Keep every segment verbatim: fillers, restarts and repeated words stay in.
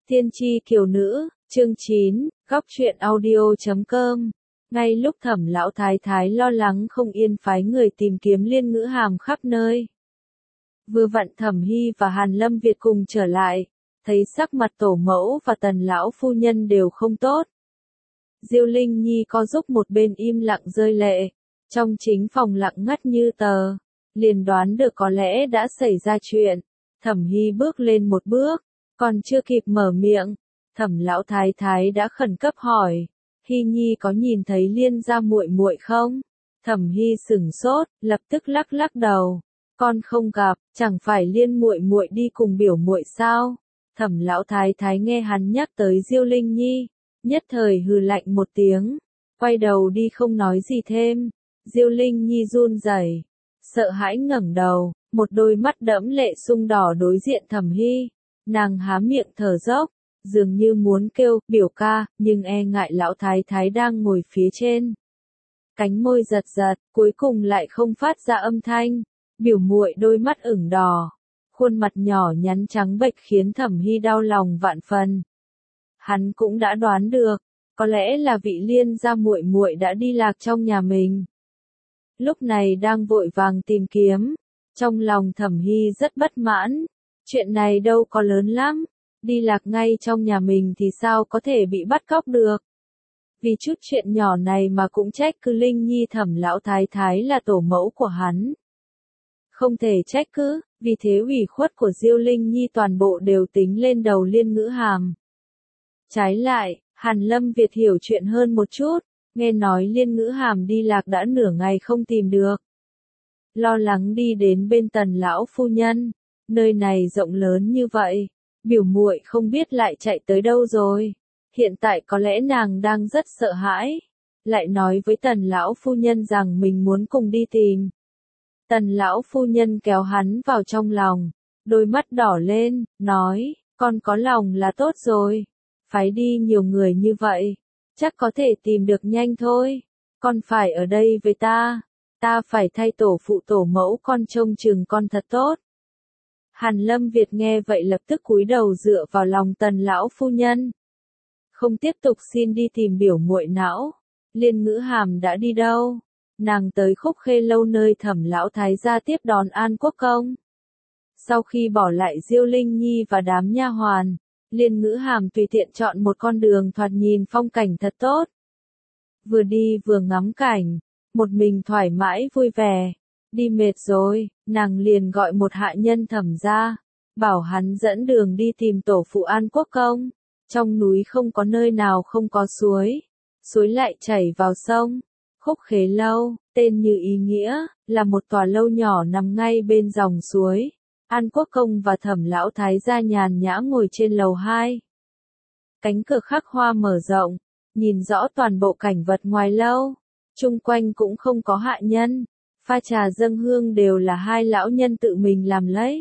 Tiên tri kiều nữ, chương chín, góc truyện audio chấm com. Ngay lúc Thẩm lão thái thái lo lắng không yên phái người tìm kiếm Liên Ngữ Hàm khắp nơi. Vừa vặn Thẩm Hy và Hàn Lâm Việt cùng trở lại, thấy sắc mặt tổ mẫu và Tần lão phu nhân đều không tốt. Diêu Linh Nhi co giúp một bên im lặng rơi lệ, trong chính phòng lặng ngắt như tờ, liền đoán được có lẽ đã xảy ra chuyện. Thẩm Hy bước lên một bước, còn chưa kịp mở miệng, Thẩm lão thái thái đã khẩn cấp hỏi, Hy Nhi có nhìn thấy Liên gia muội muội không? Thẩm Hy sửng sốt, lập tức lắc lắc đầu, con không gặp, chẳng phải Liên muội muội đi cùng biểu muội sao? Thẩm lão thái thái nghe hắn nhắc tới Diêu Linh Nhi, nhất thời hừ lạnh một tiếng, quay đầu đi không nói gì thêm. Diêu Linh Nhi run rẩy, sợ hãi ngẩng đầu, một đôi mắt đẫm lệ sung đỏ đối diện Thẩm Hy, nàng há miệng thở dốc, dường như muốn kêu biểu ca, nhưng e ngại lão thái thái đang ngồi phía trên. Cánh môi giật giật, cuối cùng lại không phát ra âm thanh. Biểu muội đôi mắt ửng đỏ, khuôn mặt nhỏ nhắn trắng bệch khiến Thẩm Hy đau lòng vạn phần. Hắn cũng đã đoán được, có lẽ là vị Liên gia muội muội đã đi lạc trong nhà mình. Lúc này đang vội vàng tìm kiếm, trong lòng Thẩm Hy rất bất mãn, chuyện này đâu có lớn lắm, đi lạc ngay trong nhà mình thì sao có thể bị bắt cóc được. Vì chút chuyện nhỏ này mà cũng trách cứ Linh Nhi Thẩm lão thái thái là tổ mẫu của hắn. Không thể trách cứ, vì thế ủy khuất của Diêu Linh Nhi toàn bộ đều tính lên đầu Liên Ngữ Hàm. Trái lại, Hàn Lâm Việt hiểu chuyện hơn một chút, nghe nói Liên Ngữ Hàm đi lạc đã nửa ngày không tìm được. Lo lắng đi đến bên Tần lão phu nhân, nơi này rộng lớn như vậy, biểu muội không biết lại chạy tới đâu rồi. Hiện tại có lẽ nàng đang rất sợ hãi, lại nói với Tần lão phu nhân rằng mình muốn cùng đi tìm. Tần lão phu nhân kéo hắn vào trong lòng, đôi mắt đỏ lên, nói, con có lòng là tốt rồi, phái đi nhiều người như vậy, chắc có thể tìm được nhanh thôi, con phải ở đây với ta, ta phải thay tổ phụ tổ mẫu con trông chừng con thật tốt. Hàn Lâm Việt nghe vậy lập tức cúi đầu dựa vào lòng Tần lão phu nhân. Không tiếp tục xin đi tìm biểu muội não, Liên Ngữ Hàm đã đi đâu? Nàng tới Khúc Khê lâu nơi Thẩm lão thái gia tiếp đón An Quốc công. Sau khi bỏ lại Diêu Linh Nhi và đám nha hoàn, Liên Ngữ Hàm tùy tiện chọn một con đường thoạt nhìn phong cảnh thật tốt. Vừa đi vừa ngắm cảnh, một mình thoải mái vui vẻ. Đi mệt rồi, nàng liền gọi một hạ nhân Thẩm ra, bảo hắn dẫn đường đi tìm tổ phụ An Quốc công. Trong núi không có nơi nào không có suối, suối lại chảy vào sông. Khúc Khế lâu, tên như ý nghĩa, là một tòa lâu nhỏ nằm ngay bên dòng suối. An Quốc công và Thẩm lão thái gia nhàn nhã ngồi trên lầu hai. Cánh cửa khắc hoa mở rộng, nhìn rõ toàn bộ cảnh vật ngoài lâu. Chung quanh cũng không có hạ nhân, pha trà dâng hương đều là hai lão nhân tự mình làm lấy.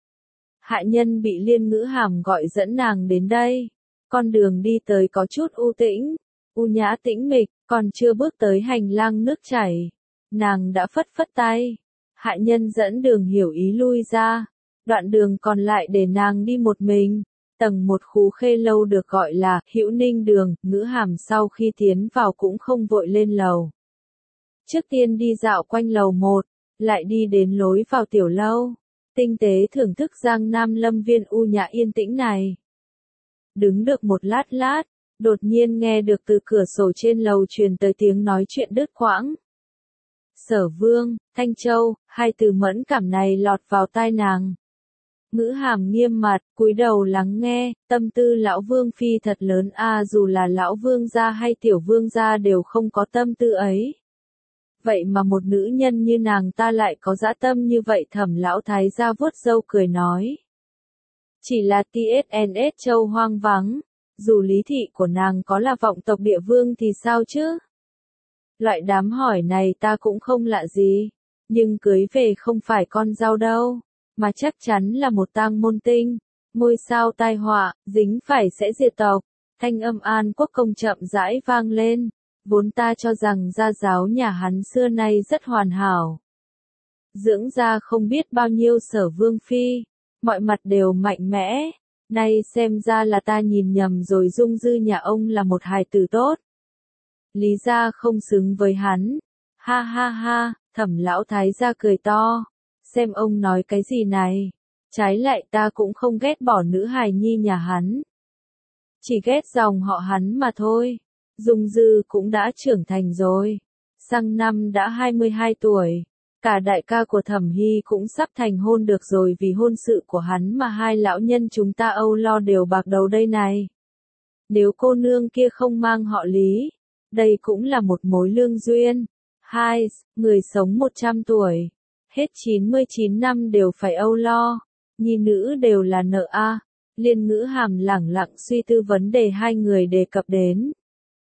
Hạ nhân bị Liên Ngữ Hàm gọi dẫn nàng đến đây. Con đường đi tới có chút u tĩnh, u nhã tĩnh mịch, còn chưa bước tới hành lang nước chảy. Nàng đã phất phất tay. Hạ nhân dẫn đường hiểu ý lui ra. Đoạn đường còn lại để nàng đi một mình. Tầng một Khú Khê lâu được gọi là Hữu Ninh đường. Ngữ Hàm sau khi tiến vào cũng không vội lên lầu. Trước tiên đi dạo quanh lầu một, lại đi đến lối vào tiểu lâu. Tinh tế thưởng thức Giang Nam Lâm Viên u nhã yên tĩnh này. Đứng được một lát lát, đột nhiên nghe được từ cửa sổ trên lầu truyền tới tiếng nói chuyện đứt quãng. Sở Vương, Thanh Châu, hai từ mẫn cảm này lọt vào tai nàng. Ngữ Hàm nghiêm mặt, cúi đầu lắng nghe, tâm tư lão vương phi thật lớn a, dù là lão vương gia hay tiểu vương gia đều không có tâm tư ấy. Vậy mà một nữ nhân như nàng ta lại có dã tâm như vậy. Thẩm lão thái gia vuốt râu cười nói. Chỉ là tê ét en ét châu hoang vắng, dù lý thị của nàng có là vọng tộc địa vương thì sao chứ? Loại đám hỏi này ta cũng không lạ gì, nhưng cưới về không phải con dâu đâu, mà chắc chắn là một tang môn tinh, ngôi sao tai họa, dính phải sẽ diệt tộc. Thanh âm An Quốc công chậm rãi vang lên, vốn ta cho rằng gia giáo nhà hắn xưa nay rất hoàn hảo. Dưỡng ra không biết bao nhiêu Sở Vương phi. Mọi mặt đều mạnh mẽ, Nay xem ra là ta nhìn nhầm rồi, Dung Dư nhà ông là một hài tử tốt. Lý gia không xứng với hắn. Ha ha ha, Thẩm lão thái gia cười to. Xem ông nói cái gì này. Trái lại ta cũng không ghét bỏ nữ hài nhi nhà hắn. Chỉ ghét dòng họ hắn mà thôi. Dung Dư cũng đã trưởng thành rồi. Sang năm đã hai mươi hai tuổi. Cả đại ca của Thẩm Hy cũng sắp thành hôn được rồi, vì hôn sự của hắn mà hai lão nhân chúng ta âu lo đều bạc đầu đây này. Nếu cô nương kia không mang họ Lý, đây cũng là một mối lương duyên. Hai, người sống một trăm tuổi, hết chín mươi chín năm đều phải âu lo, nhi nữ đều là nợ a. Liên Ngữ Hàm lẳng lặng suy tư vấn đề hai người đề cập đến.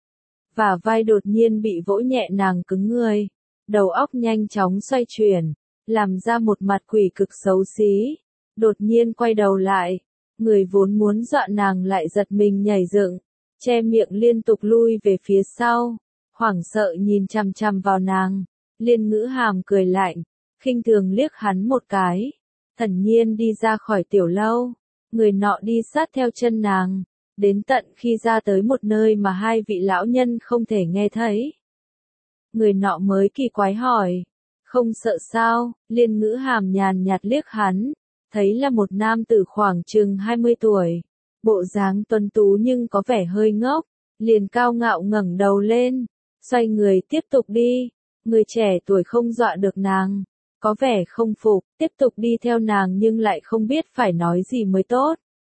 Và vai đột nhiên bị vỗ nhẹ, nàng cứng người, đầu óc nhanh chóng xoay chuyển, làm ra một mặt quỷ cực xấu xí. Đột nhiên quay đầu lại, người vốn muốn dọa nàng lại giật mình nhảy dựng, che miệng liên tục lui về phía sau, hoảng sợ nhìn chằm chằm vào nàng. Liên Ngữ Hàm cười lạnh, khinh thường liếc hắn một cái, thản nhiên đi ra khỏi tiểu lâu. Người nọ đi sát theo chân nàng, đến tận khi ra tới một nơi mà hai vị lão nhân không thể nghe thấy. Người nọ mới kỳ quái hỏi, không sợ sao? Liên Ngữ Hàm nhàn nhạt liếc hắn, thấy là một nam tử khoảng chừng hai mươi tuổi, bộ dáng tuấn tú nhưng có vẻ hơi ngốc, liền cao ngạo ngẩng đầu lên, xoay người tiếp tục đi. Người trẻ tuổi không dọa được nàng, có vẻ không phục, tiếp tục đi theo nàng nhưng lại không biết phải nói gì mới tốt.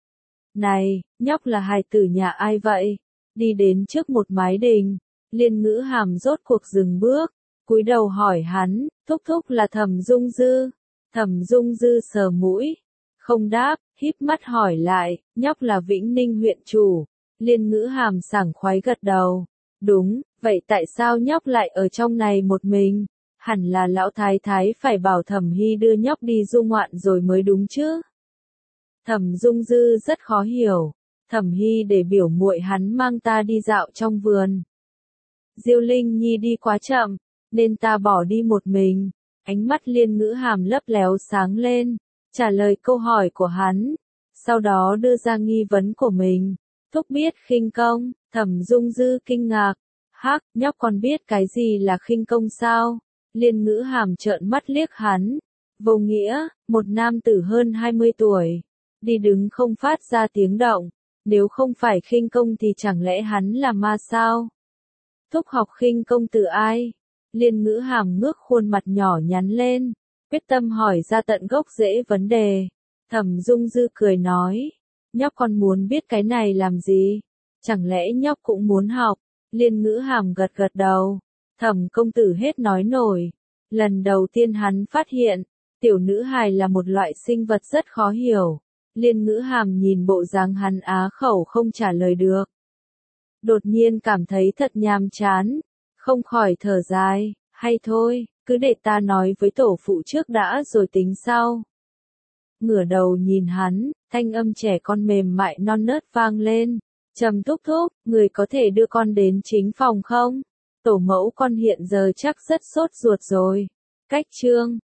Này, nhóc là hài tử nhà ai vậy? Đi đến trước một mái đình, Liên Ngữ Hàm rốt cuộc dừng bước, cúi đầu hỏi hắn, thúc thúc là Thẩm Dung Dư. Thẩm Dung Dư sờ mũi, không đáp, híp mắt hỏi lại, nhóc là Vĩnh Ninh huyện chủ. Liên Ngữ Hàm sảng khoái gật đầu, đúng, vậy tại sao nhóc lại ở trong này một mình? Hẳn là lão thái thái phải bảo Thẩm Hy đưa nhóc đi du ngoạn rồi mới đúng chứ. Thẩm Dung Dư rất khó hiểu, Thẩm Hy để biểu muội hắn mang ta đi dạo trong vườn. Diêu Linh Nhi đi quá chậm, nên ta bỏ đi một mình. Ánh mắt Liên Ngữ Hàm lấp léo sáng lên, trả lời câu hỏi của hắn, sau đó đưa ra nghi vấn của mình. Thúc biết khinh công? Thẩm Dung Dư kinh ngạc, hắc, nhóc còn biết cái gì là khinh công sao? Liên Ngữ Hàm trợn mắt liếc hắn, vô nghĩa, một nam tử hơn hai mươi tuổi, đi đứng không phát ra tiếng động, nếu không phải khinh công thì chẳng lẽ hắn là ma sao? Thúc học khinh công từ ai? Liên Ngữ Hàm ngước khuôn mặt nhỏ nhắn lên, quyết tâm hỏi ra tận gốc rễ vấn đề. Thẩm Dung Dư cười nói, nhóc còn muốn biết cái này làm gì? Chẳng lẽ nhóc cũng muốn học? Liên Ngữ Hàm gật gật đầu. Thẩm công tử hết nói nổi. Lần đầu tiên hắn phát hiện, tiểu nữ hài là một loại sinh vật rất khó hiểu. Liên Ngữ Hàm nhìn bộ dáng hắn á khẩu không trả lời được. Đột nhiên cảm thấy thật nhàm chán, không khỏi thở dài, hay thôi, cứ để ta nói với tổ phụ trước đã rồi tính sau. Ngửa đầu nhìn hắn, thanh âm trẻ con mềm mại non nớt vang lên, trầm thúc thúc, người có thể đưa con đến chính phòng không? Tổ mẫu con hiện giờ chắc rất sốt ruột rồi. Cách chương